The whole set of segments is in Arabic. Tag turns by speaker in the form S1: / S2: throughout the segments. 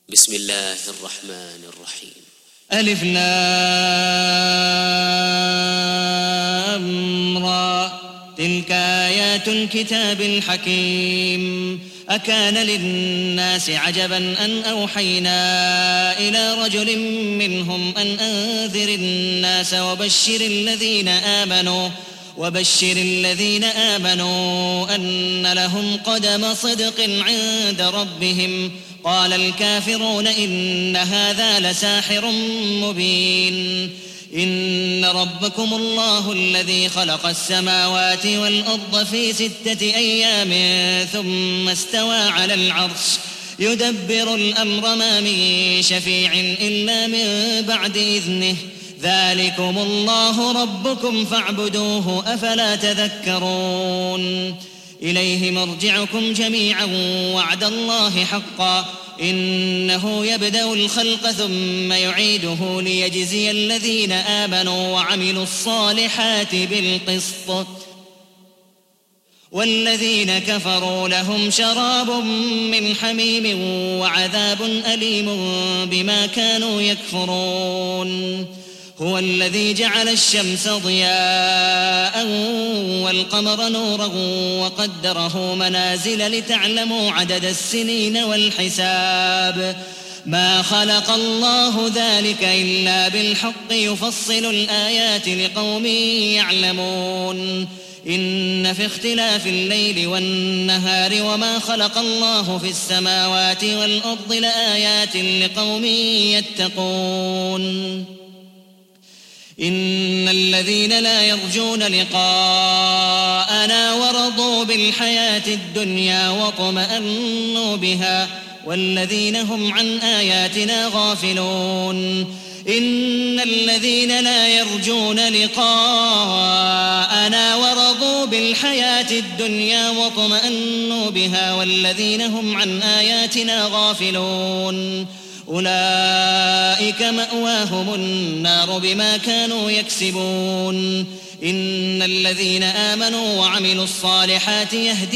S1: بسم الله الرحمن الرحيم.
S2: ألف لام را تلك آيات الكتاب الحكيم. أكان للناس عجبا أن أوحينا إلى رجل منهم أن أنذر الناس وبشر الذين آمنوا أن لهم قدم صدق عند ربهم. قال الكافرون إن هذا لساحر مبين. إن ربكم الله الذي خلق السماوات والأرض في 6 أيام ثم استوى على العرش يدبر الأمر ما من شفيع إلا من بعد إذنه. ذلكم الله ربكم فاعبدوه أفلا تذكرون. إليه مرجعكم جميعا وعد الله حقا إنه يبدأ الخلق ثم يعيده ليجزي الذين آمنوا وعملوا الصالحات بالقسط والذين كفروا لهم شراب من حميم وعذاب أليم بما كانوا يكفرون. هو الذي جعل الشمس ضياء والقمر نورا وقدره منازل لتعلموا عدد السنين والحساب. ما خلق الله ذلك إلا بالحق يفصل الآيات لقوم يعلمون. إن في اختلاف الليل والنهار وما خلق الله في السماوات والأرض لآيات لقوم يتقون. إن الذين لا يرجون لقاءنا ورضوا بالحياة الدنيا واطمأنوا بها والذين هم عن آياتنا غافلون. إن الذين لا يرجون لقاءنا ورضوا بالحياة الدنيا واطمأنوا بها والذين هم عن آياتنا غافلون أولئك مأواهم النار بما كانوا يكسبون. إن الذين آمنوا وعملوا الصالحات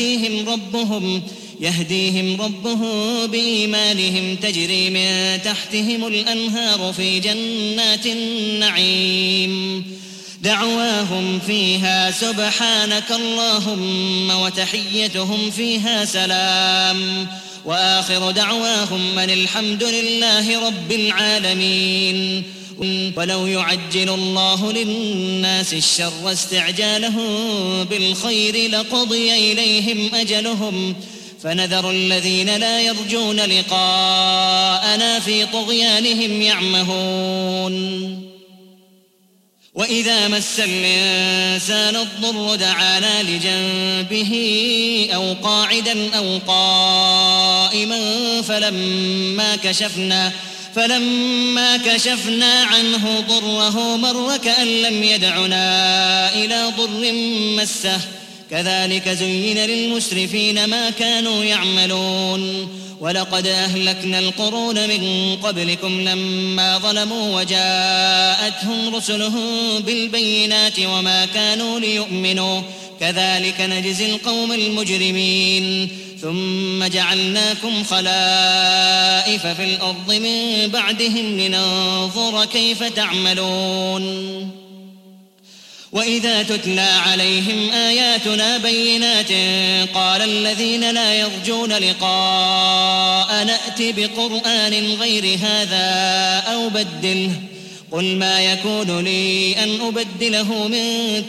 S2: يهديهم ربهم بإيمانهم تجري من تحتهم الأنهار في جنات النعيم. دعواهم فيها سبحانك اللهم وتحيتهم فيها سلام وآخر دعواهم أن الحمد لله رب العالمين. ولو يعجل الله للناس الشر استعجالهم بالخير لقضي إليهم أجلهم فنذر الذين لا يرجون لقاءنا في طغيانهم يعمهون. وإذا مس الإنسان الضر دعانا لجنبه أو قاعدا أو قائما فلما كشفنا عنه ضره مر كأن لم يدعنا إلى ضر مسه. كذلك زين للمسرفين ما كانوا يعملون. ولقد أهلكنا القرون من قبلكم لما ظلموا وجاءتهم رسلهم بالبينات وما كانوا ليؤمنوا كذلك نجزي القوم المجرمين. ثم جعلناكم خلائف في الأرض من بعدهم لننظر كيف تعملون. وإذا تتلى عليهم آياتنا بينات قال الذين لا يرجون لقاء نأتي بقرآن غير هذا أو بدله. قل ما يكون لي أن أبدله من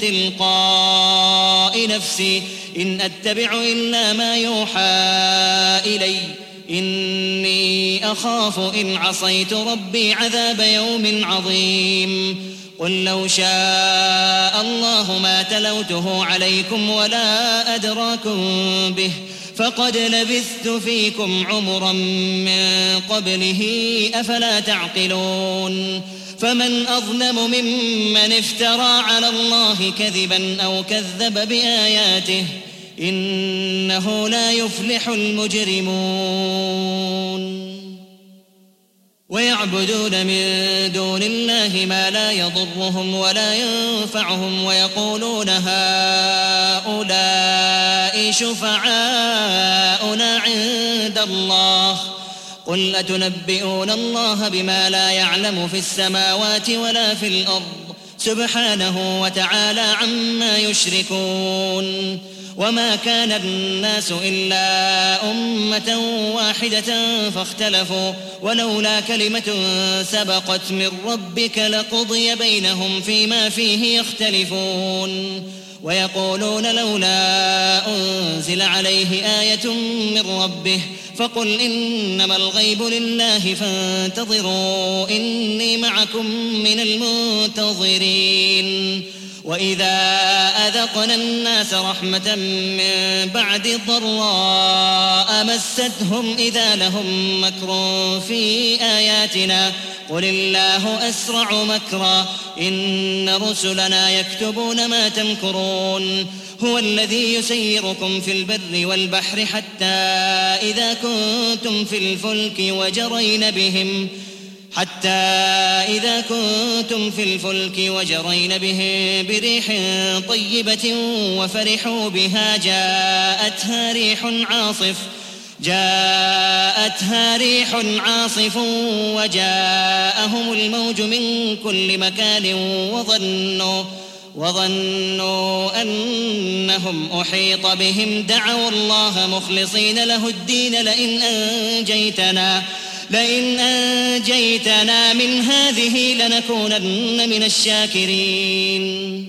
S2: تلقاء نفسي إن أتبع إلا ما يوحى إلي إني أخاف إن عصيت ربي عذاب يوم عظيم. قل لو شاء الله ما تلوته عليكم ولا أدراكم به فقد لبثت فيكم عمرا من قبله أفلا تعقلون. فمن أظلم ممن افترى على الله كذبا أو كذب بآياته إنه لا يفلح المجرمون. ويعبدون من دون الله ما لا يضرهم ولا ينفعهم ويقولون هؤلاء شفعاؤنا عند الله قل أتنبئون الله بما لا يعلم في السماوات ولا في الأرض سبحانه وتعالى عما يشركون وما كان الناس إلا أمة واحدة فاختلفوا ولولا كلمة سبقت من ربك لقضي بينهم فيما فيه يختلفون ويقولون لولا أنزل عليه آية من ربه فقل إنما الغيب لله فانتظروا إني معكم من المنتظرين وإذا أذقنا الناس رحمة من بعد ضراء مستهم إذا لهم مكر في آياتنا قل الله أسرع مكرا إن رسلنا يكتبون ما تمكرون هو الذي يسيركم في البر والبحر حتى إذا كنتم في الفلك وجرين بهم بريح طيبة وفرحوا بها جاءتها ريح عاصف وجاءهم الموج من كل مكان وظنوا أنهم أحيط بهم دعوا الله مخلصين له الدين لئن أنجيتنا من هذه لنكونن من الشاكرين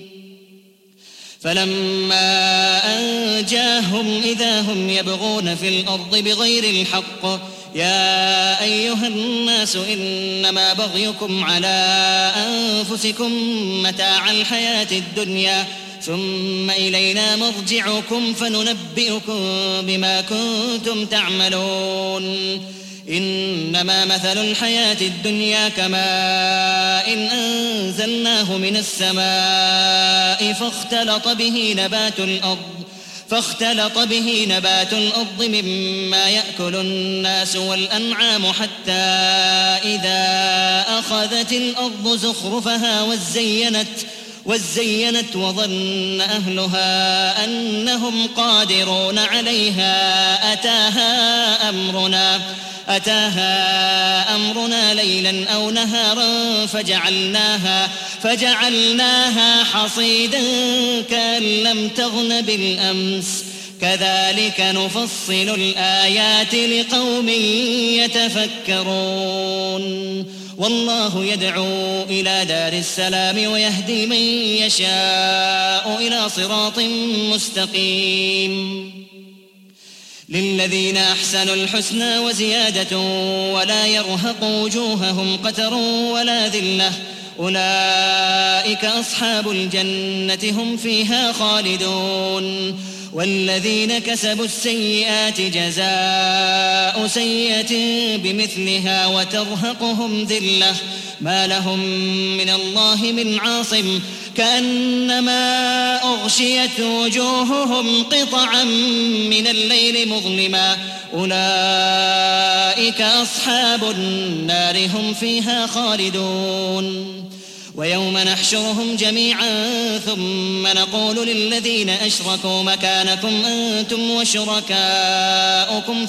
S2: فلما أنجاهم إذا هم يبغون في الأرض بغير الحق يا أيها الناس إنما بغيكم على أنفسكم متاع الحياة الدنيا ثم إلينا مرجعكم فننبئكم بما كنتم تعملون إنما مثل الحياة الدنيا كماء إن أنزلناه من السماء فاختلط به نبات الأرض مما يأكل الناس والأنعام حتى إذا أخذت الأرض زخرفها وزينت وظن أهلها أنهم قادرون عليها أتاها أمرنا ليلا أو نهارا فجعلناها حصيدا كأن لم تغن بالأمس كذلك نفصل الآيات لقوم يتفكرون والله يدعو إلى دار السلام ويهدي من يشاء إلى صراط مستقيم للذين أحسنوا الحسنى وزيادة ولا يرهق وجوههم قتر ولا ذلة أولئك أصحاب الجنة هم فيها خالدون والذين كسبوا السيئات جزاء سيئة بمثلها وترهقهم ذلة ما لهم من الله من عاصم كأنما أغشيت وجوههم قطعا من الليل مظلما أولئك أصحاب النار هم فيها خالدون ويوم نحشرهم جميعا ثم نقول للذين أشركوا مكانكم أنتم وشركاؤكم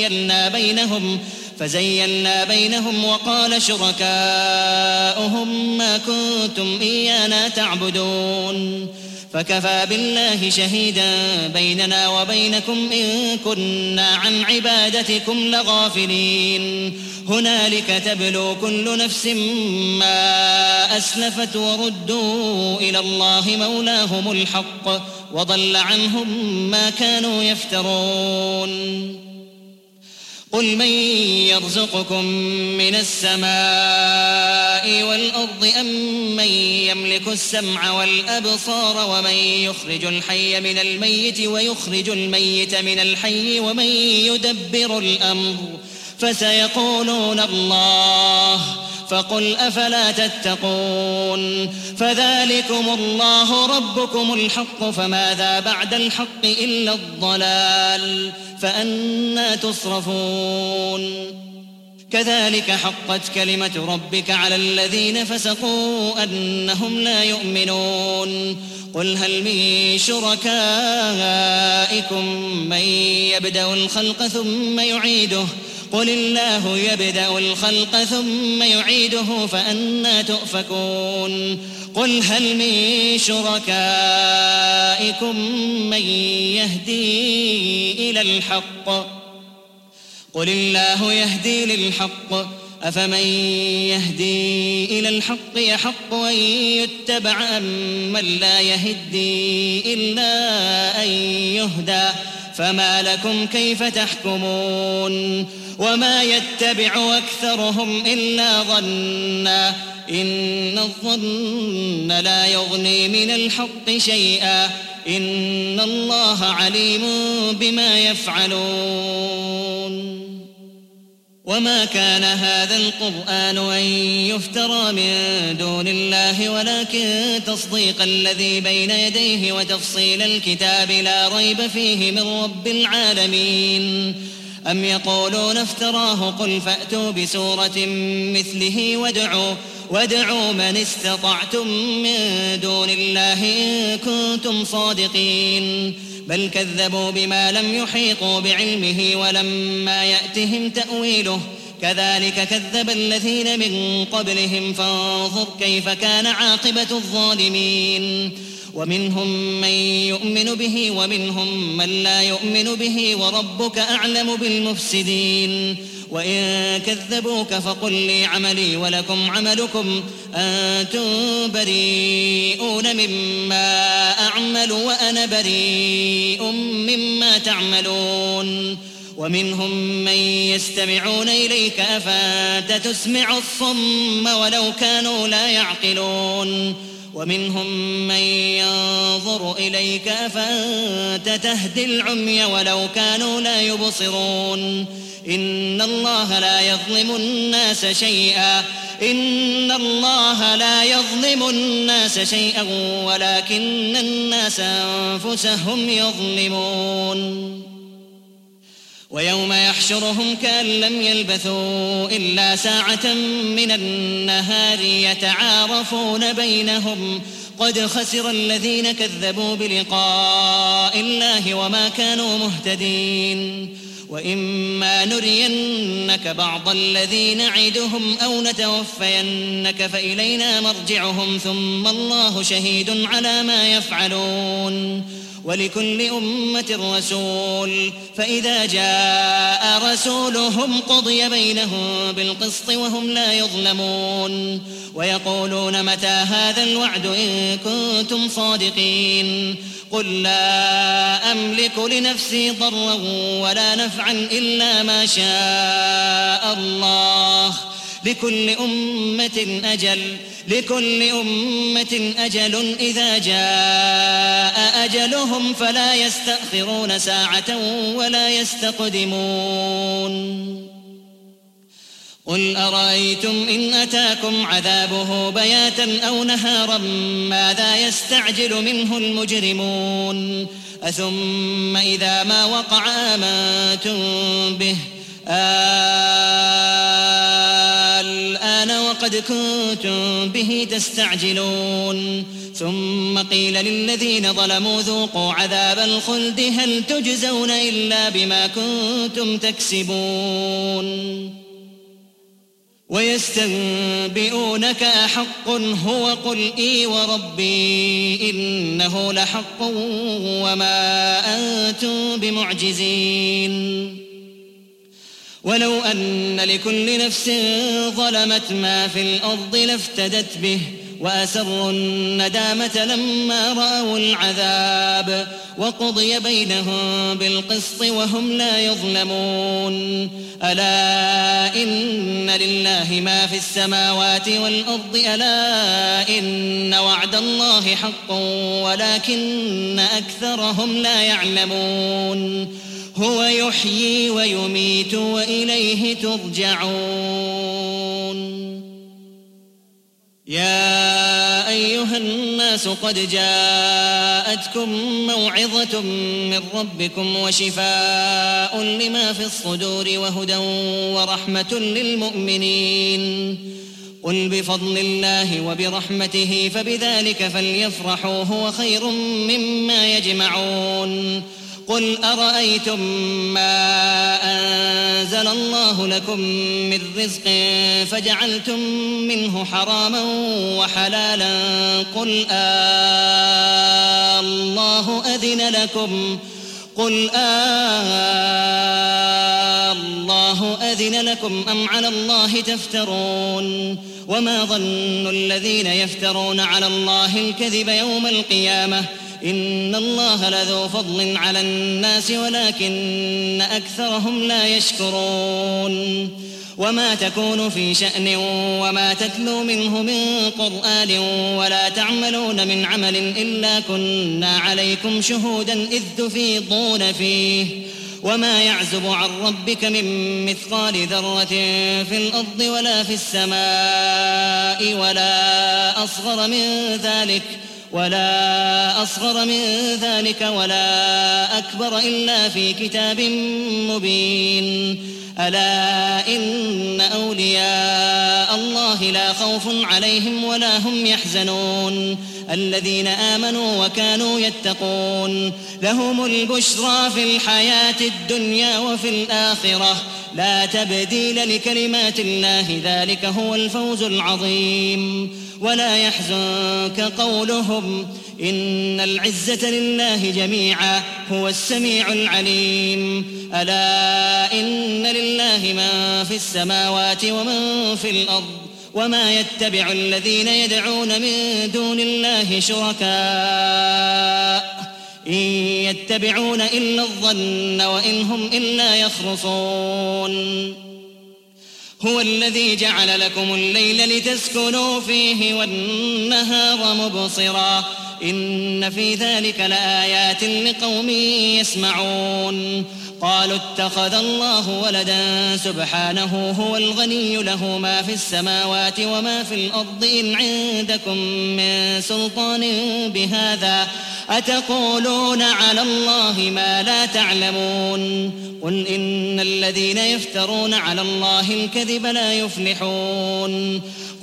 S2: فزيلنا بينهم وقال شركاؤهم ما كنتم إيانا تعبدون فكفى بالله شهيدا بيننا وبينكم إن كنا عن عبادتكم لغافلين هنالك تبلو كل نفس ما أسلفت وردوا إلى الله مولاهم الحق وضل عنهم ما كانوا يفترون قل من يرزقكم من السماء والأرض أم من يملك السمع والأبصار ومن يخرج الحي من الميت ويخرج الميت من الحي ومن يدبر الأمر فسيقولون الله فقل أفلا تتقون فذلكم الله ربكم الحق فماذا بعد الحق إلا الضلال فأنى تصرفون كذلك حقت كلمة ربك على الذين فسقوا أنهم لا يؤمنون قل هل من شركائكم من يبدأ الخلق ثم يعيده قل الله يبدأ الخلق ثم يعيده فأنى تؤفكون قل هل من شركائكم من يهدي إلى الحق قل الله يهدي للحق أفمن يهدي إلى الحق يحق أن يتبع أمن لا يهدي إلا أن يهدى فما لكم كيف تحكمون وما يتبع أكثرهم إلا ظنا إن الظن لا يغني من الحق شيئا إن الله عليم بما يفعلون وما كان هذا القرآن أن يفترى من دون الله ولكن تصديق الذي بين يديه وتفصيل الكتاب لا ريب فيه من رب العالمين أم يقولون افتراه قل فأتوا بسورة مثله وادعوا من استطعتم من دون الله إن كنتم صادقين بل كذبوا بما لم يحيطوا بعلمه ولما يأتهم تأويله كذلك كذب الذين من قبلهم فانظر كيف كان عاقبة الظالمين ومنهم من يؤمن به ومنهم من لا يؤمن به وربك أعلم بالمفسدين وإن كذبوك فقل لي عملي ولكم عملكم أنتم بريئون مما أعمل وأنا بريء مما تعملون ومنهم من يستمعون إليك أفأنت تسمع الصم ولو كانوا لا يعقلون ومنهم من ينظر إليك أفأنت تهدي العمي ولو كانوا لا يبصرون إن الله لا يظلم الناس شيئا ولكن الناس أنفسهم يظلمون ويوم يحشرهم كأن لم يلبثوا إلا ساعة من النهار يتعارفون بينهم قد خسر الذين كذبوا بلقاء الله وما كانوا مهتدين وإما نرينك بعض الذي نعدهم أو نتوفينك فإلينا مرجعهم ثم الله شهيد على ما يفعلون ولكل أمة رسول فإذا جاء رسولهم قضي بينهم بالقسط وهم لا يظلمون ويقولون متى هذا الوعد إن كنتم صادقين قل لا أملك لنفسي ضرا ولا نفعا إلا ما شاء الله لكل أمة أجل إذا جاء أجلهم فلا يستأخرون ساعة ولا يستقدمون قل أرأيتم إن أتاكم عذابه بياتا أو نهارا ماذا يستعجل منه المجرمون أثم إذا ما وقع آمنتم به الآن وقد كنتم به تستعجلون ثم قيل للذين ظلموا ذوقوا عذاب الخلد هل تجزون إلا بما كنتم تكسبون ويستنبئونك أحق هو قل إي وربي إنه لحق وما أنتم بمعجزين ولو أن لكل نفس ظلمت ما في الأرض لافتدت به وأسروا الندامة لما رأوا العذاب وقضي بينهم بالقسط وهم لا يظلمون ألا إن لله ما في السماوات والأرض ألا إن وعد الله حق ولكن أكثرهم لا يعلمون هو يحيي ويميت وإليه ترجعون يا أيها الناس قد جاءتكم موعظة من ربكم وشفاء لما في الصدور وهدى ورحمة للمؤمنين قل بفضل الله وبرحمته فبذلك فليفرحوا هو خير مما يجمعون قل أرأيتم ما أنزل الله لكم من رزق فجعلتم منه حراما وحلالا قل الله أذن لكم الله أذن لكم أم على الله تفترون وما ظن الذين يفترون على الله الكذب يوم القيامة إن الله لذو فضل على الناس ولكن أكثرهم لا يشكرون وما تكون في شأن وما تتلو منه من قرآن ولا تعملون من عمل إلا كنا عليكم شهودا إذ تفيضون فيه وما يعزب عن ربك من مثقال ذرة في الأرض ولا في السماء ولا أصغر من ذلك ولا أكبر إلا في كتاب مبين ألا إن أولياء الله لا خوف عليهم ولا هم يحزنون الذين آمنوا وكانوا يتقون لهم البشرى في الحياة الدنيا وفي الآخرة لا تبديل لكلمات الله ذلك هو الفوز العظيم ولا يحزنك قولهم إن العزة لله جميعا هو السميع العليم ألا إن لله من في السماوات ومن في الأرض وما يتبع الذين يدعون من دون الله شركاء إن يتبعون إلا الظن وإن هم إلا يخرصون هو الذي جعل لكم الليل لتسكنوا فيه والنهار مبصرا إن في ذلك لآيات لقوم يسمعون قالوا اتخذ الله ولدا سبحانه هو الغني له ما في السماوات وما في الأرض إن عندكم من سلطان بهذا أتقولون على الله ما لا تعلمون قل إن الذين يفترون على الله الكذب لا يفلحون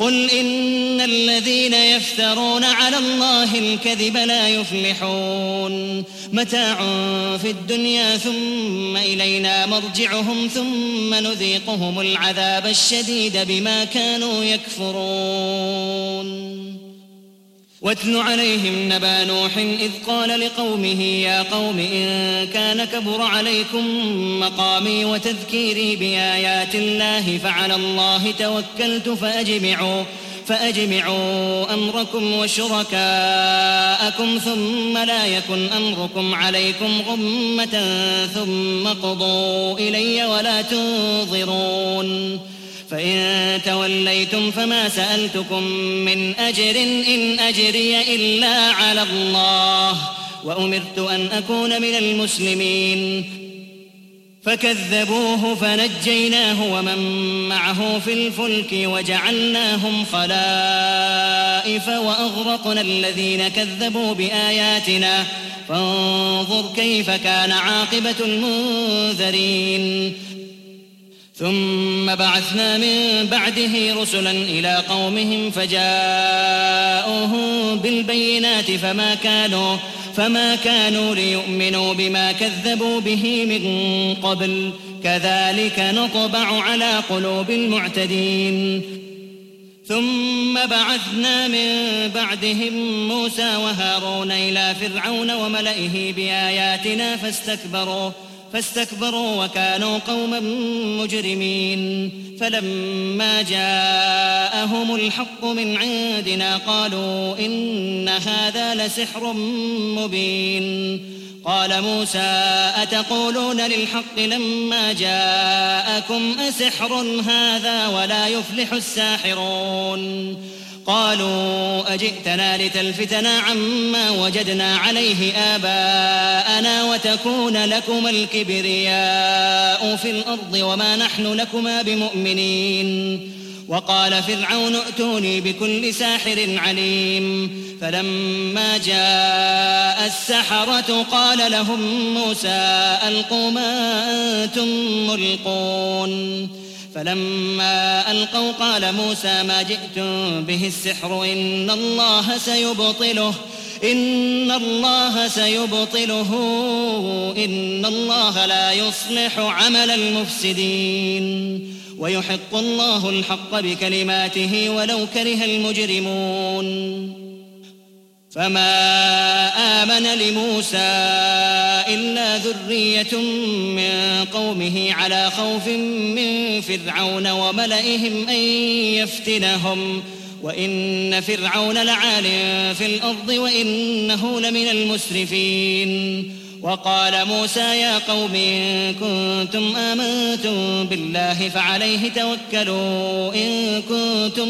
S2: متاع في الدنيا ثم إلينا مرجعهم ثم نذيقهم العذاب الشديد بما كانوا يكفرون واتل عليهم نبأ نوح إذ قال لقومه يا قوم إن كان كبر عليكم مقامي وتذكيري بآيات الله فعلى الله توكلت فأجمعوا أمركم وشركاءكم ثم لا يكن أمركم عليكم غمة ثم قضوا إلي ولا تنظرون فإن توليتم فما سألتكم من أجر إن أجري إلا على الله وأمرت أن أكون من المسلمين فكذبوه فنجيناه ومن معه في الفلك وجعلناهم خلائف وأغرقنا الذين كذبوا بآياتنا فانظر كيف كان عاقبة المنذرين ثم بعثنا من بعده رسلا إلى قومهم فجاءوهم بالبينات فما كانوا ليؤمنوا بما كذبوا به من قبل كذلك نطبع على قلوب المعتدين ثم بعثنا من بعدهم موسى وهارون إلى فرعون وملئه بآياتنا فاستكبروا وكانوا قوما مجرمين فلما جاءهم الحق من عندنا قالوا إن هذا لسحر مبين قال موسى أتقولون للحق لما جاءكم أسحر هذا ولا يفلح الساحرون قالوا أجئتنا لتلفتنا عما وجدنا عليه آباءنا وتكون لكما الكبرياء في الأرض وما نحن لكما بمؤمنين وقال فرعون ائتوني بكل ساحر عليم فلما جاء السحرة قال لهم موسى ألقوا ما أنتم ملقون فلما ألقوا قال موسى ما جئتم به السحر إن الله إن الله سيبطله إن الله لا يصلح عمل المفسدين ويحق الله الحق بكلماته ولو كره المجرمون فما آمن لموسى إلا ذرية من قومه على خوف من فرعون وملئهم أن يفتنهم وإن فرعون لعال في الأرض وإنه لمن المسرفين وقال موسى يا قوم إن كنتم آمنتم بالله فعليه توكلوا إن كنتم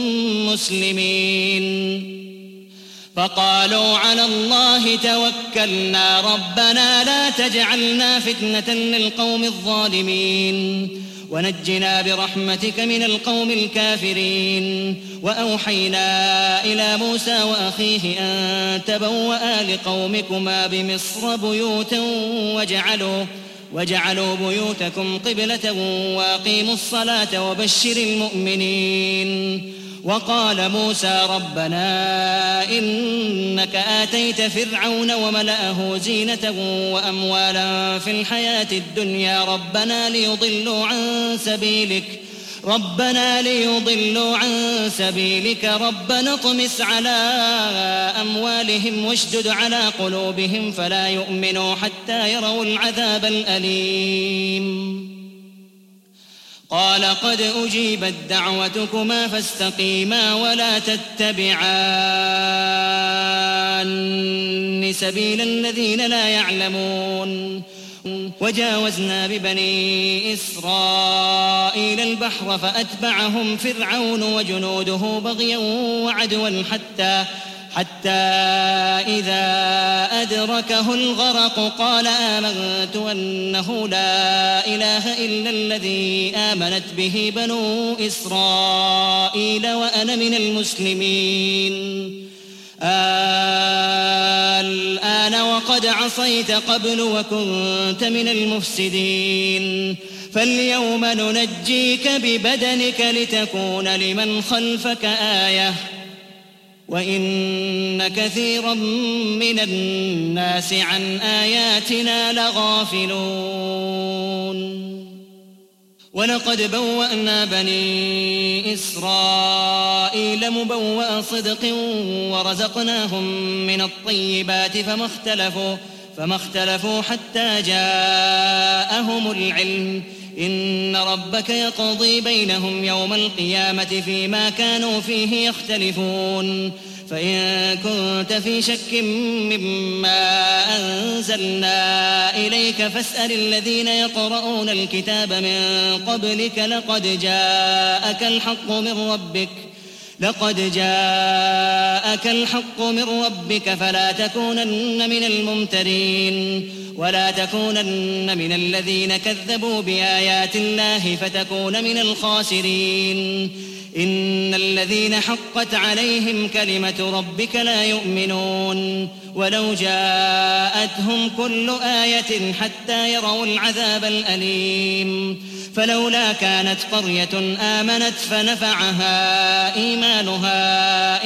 S2: مسلمين فقالوا على الله توكلنا ربنا لا تجعلنا فتنة للقوم الظالمين ونجنا برحمتك من القوم الكافرين وأوحينا إلى موسى وأخيه أن تبوأ لقومكما بمصر بيوتا وجعلوا بيوتكم قبلة وأقيموا الصلاة وبشر المؤمنين وقال موسى ربنا إنك آتيت فرعون وملأه زينة وأموالا في الحياة الدنيا ربنا ليضلوا عن سبيلك ربنا اطمس على أموالهم واشدد على قلوبهم فلا يؤمنوا حتى يروا العذاب الأليم قال قد أجيبت دعوتكما فاستقيما ولا تتبعان سبيل الذين لا يعلمون وجاوزنا ببني إسرائيل البحر فأتبعهم فرعون وجنوده بغيا وعدوا حتى إذا أدركه الغرق قال آمنت أنه لا إله إلا الذي آمنت به بنو إسرائيل وأنا من المسلمين الآن وقد عصيت قبل وكنت من المفسدين فاليوم ننجيك ببدنك لتكون لمن خلفك آية وإن كثيرا من الناس عن آياتنا لغافلون ولقد بوأنا بني إسرائيل مبوأ صدق ورزقناهم من الطيبات فما اختلفوا حتى جاءهم العلم إن ربك يقضي بينهم يوم القيامة فيما كانوا فيه يختلفون فإن كنت في شك مما أنزلنا إليك فاسأل الذين يقرؤون الكتاب من قبلك لقد جاءك الحق من ربك فلا تكونن من الممترين ولا تكونن من الذين كذبوا بآيات الله فتكون من الخاسرين إن الذين حقت عليهم كلمة ربك لا يؤمنون ولو جاءتهم كل آية حتى يروا العذاب الأليم فلولا كانت قرية آمنت فنفعها إيمانها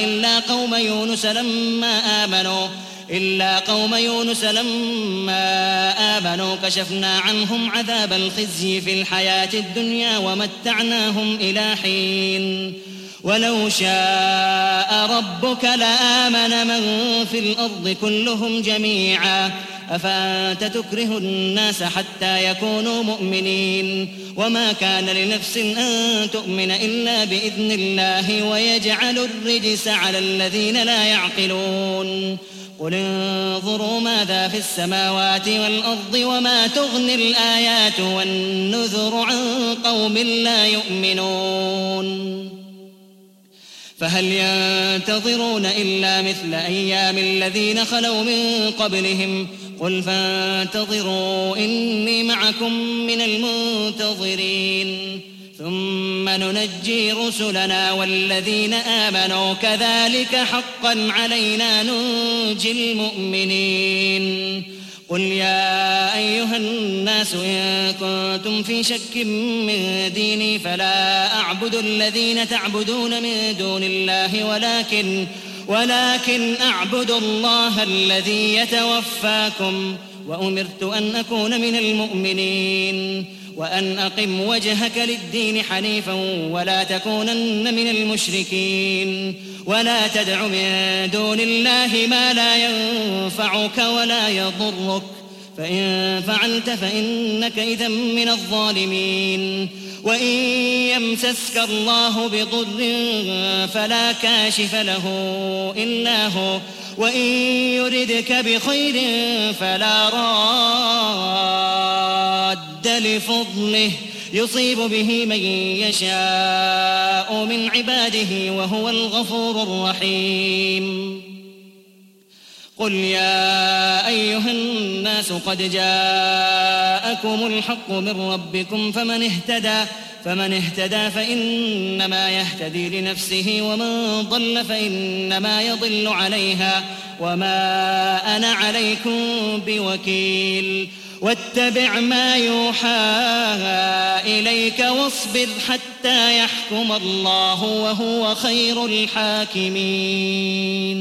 S2: إلا قوم يونس لما آمنوا كشفنا عنهم عذاب الخزي في الحياة الدنيا ومتعناهم إلى حين ولو شاء ربك لآمن من في الأرض كلهم جميعا أفأنت تكره الناس حتى يكونوا مؤمنين وما كان لنفس أن تؤمن إلا بإذن الله ويجعل الرجس على الذين لا يعقلون قل انظروا ماذا في السماوات والأرض وما تغني الآيات والنذر عن قوم لا يؤمنون فهل ينتظرون إلا مثل أيام الذين خلوا من قبلهم قل فانتظروا إني معكم من المنتظرين ثم ننجي رسلنا والذين آمنوا كذلك حقا علينا ننجي المؤمنين قل يا أيها الناس إن كنتم في شك من ديني فلا أعبد الذين تعبدون من دون الله ولكن أعبد الله الذي يتوفاكم وأمرت أن أكون من المؤمنين وأن أقم وجهك للدين حنيفا ولا تكونن من المشركين ولا تدع من دون الله ما لا ينفعك ولا يضرك فإن فعلت فإنك إذا من الظالمين وإن يمسسك الله بضر فلا كاشف له إلا هو وإن يردك بخير فلا راد لفضله يصيب به من يشاء من عباده وهو الغفور الرحيم قل يا أيها الناس قد جاءكم الحق من ربكم فمن اهتدى فإنما يهتدي لنفسه ومن ضل فإنما يضل عليها وما أنا عليكم بوكيل واتبع ما يوحى إليك واصبر حتى يحكم الله وهو خير الحاكمين